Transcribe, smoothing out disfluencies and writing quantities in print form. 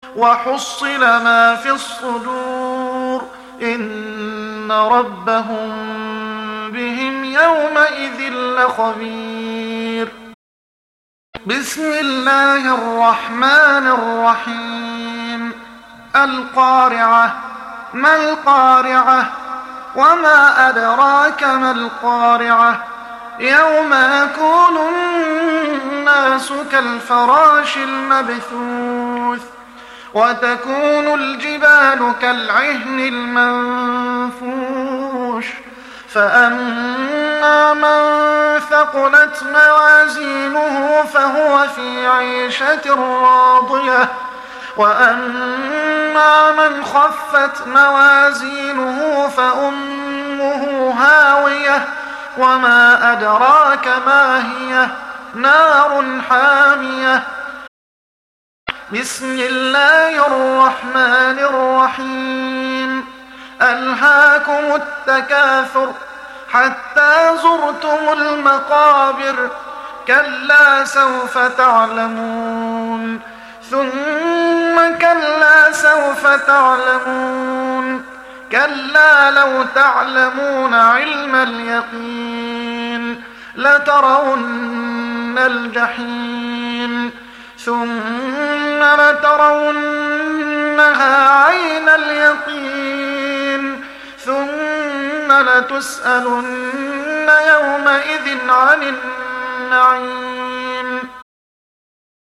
وحصل ما في الصدور إن ربهم بهم يومئذ لخبير. بسم الله الرحمن الرحيم. القارعة. ما القارعة؟ وما أدراك ما القارعة؟ يوم يكون الناس كالفراش المبثوث وتكون الجبال كالعهن المنفوش فأما من ثقلت موازينه فهو في عيشة راضية وأما من خفت موازينه فأمه هاوية وما أدراك ما هي نار حامية. بسم الله الرحمن الرحيم. ألهاكم التكاثر حتى زرتم المقابر كلا سوف تعلمون ثم كلا سوف تعلمون كلا لو تعلمون علم اليقين لترون الجحيم ثم لترونها عين اليقين ثم لتسألن يومئذ عن النعيم.